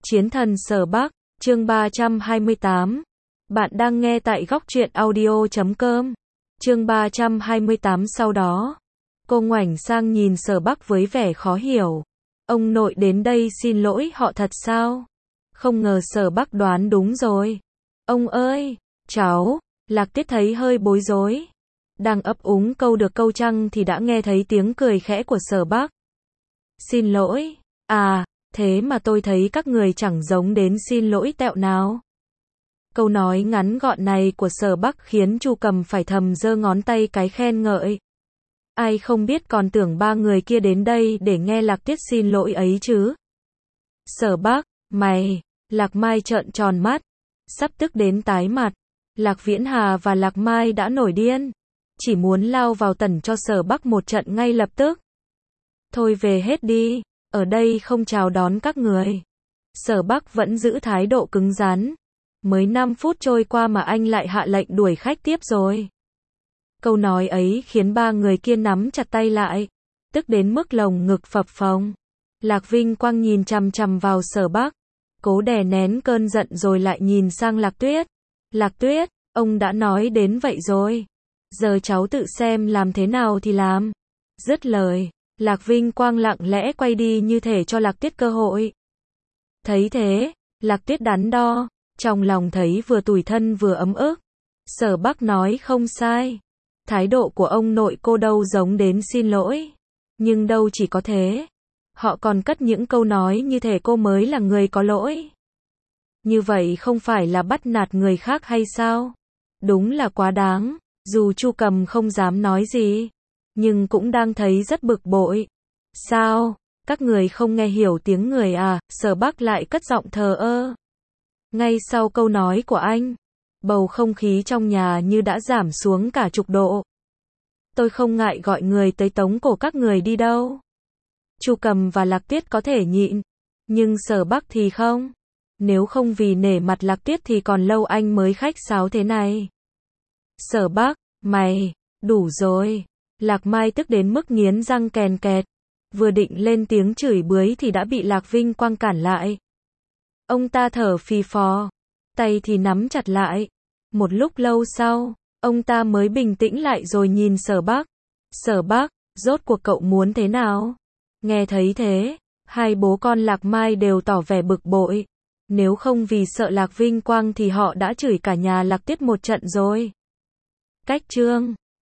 Chiến thần Sở Bắc, chương 328. Bạn đang nghe tại góc truyện audio.com. Chương 328 sau đó. Cô ngoảnh sang nhìn Sở Bắc với vẻ khó hiểu. Ông nội đến đây xin lỗi họ thật sao? Không ngờ Sở Bắc đoán đúng rồi. Ông ơi, cháu, Lạc Tuyết thấy hơi bối rối. Đang ấp úng câu được câu trăng thì đã nghe thấy tiếng cười khẽ của Sở Bắc. Xin lỗi, à, thế mà tôi thấy các người chẳng giống đến xin lỗi tẹo nào. Câu nói ngắn gọn này của Sở Bắc khiến Chu Cầm phải thầm giơ ngón tay cái khen ngợi. Ai không biết còn tưởng ba người kia đến đây để nghe Lạc Tuyết xin lỗi ấy chứ. Sở Bắc, mày, Lạc Mai trợn tròn mắt, sắp tức đến tái mặt. Lạc Viễn Hà và Lạc Mai đã nổi điên, chỉ muốn lao vào tẩn cho Sở Bắc một trận ngay lập tức. Thôi về hết đi, ở đây không chào đón các người. Sở Bắc vẫn giữ thái độ cứng rắn. Mới 5 phút trôi qua mà anh lại hạ lệnh đuổi khách tiếp rồi. Câu nói ấy khiến ba người kia nắm chặt tay lại, tức đến mức lồng ngực phập phồng. Lạc Vinh Quang nhìn chằm chằm vào Sở Bắc, cố đè nén cơn giận rồi lại nhìn sang Lạc Tuyết. Lạc Tuyết, ông đã nói đến vậy rồi. Giờ cháu tự xem làm thế nào thì làm. Dứt lời, Lạc Vinh Quang lặng lẽ quay đi như thể cho Lạc Tuyết cơ hội. Thấy thế, Lạc Tuyết đắn đo, trong lòng thấy vừa tủi thân vừa ấm ức. Sở Bắc nói không sai. Thái độ của ông nội cô đâu giống đến xin lỗi. Nhưng đâu chỉ có thế. Họ còn cất những câu nói như thể cô mới là người có lỗi. Như vậy không phải là bắt nạt người khác hay sao? Đúng là quá đáng. Dù Chu Cầm không dám nói gì, nhưng cũng đang thấy rất bực bội. Sao? Các người không nghe hiểu tiếng người à? Sở Bắc lại cất giọng thờ ơ. Ngay sau câu nói của anh, bầu không khí trong nhà như đã giảm xuống cả chục độ. Tôi không ngại gọi người tới tống cổ các người đi đâu. Chu Cầm và Lạc Tuyết có thể nhịn, nhưng Sở Bắc thì không. Nếu không vì nể mặt Lạc Tuyết thì còn lâu anh mới khách sáo thế này. Sở Bắc, mày, đủ rồi. Lạc Mai tức đến mức nghiến răng kèn kẹt. Vừa định lên tiếng chửi bới thì đã bị Lạc Vinh Quang cản lại. Ông ta thở phì phò, tay thì nắm chặt lại. Một lúc lâu sau, ông ta mới bình tĩnh lại rồi nhìn Sở Bắc. Sở Bắc, rốt cuộc cậu muốn thế nào? Nghe thấy thế, hai bố con Lạc Mai đều tỏ vẻ bực bội. Nếu không vì sợ Lạc Vinh Quang thì họ đã chửi cả nhà Lạc Tuyết một trận rồi. Cách chương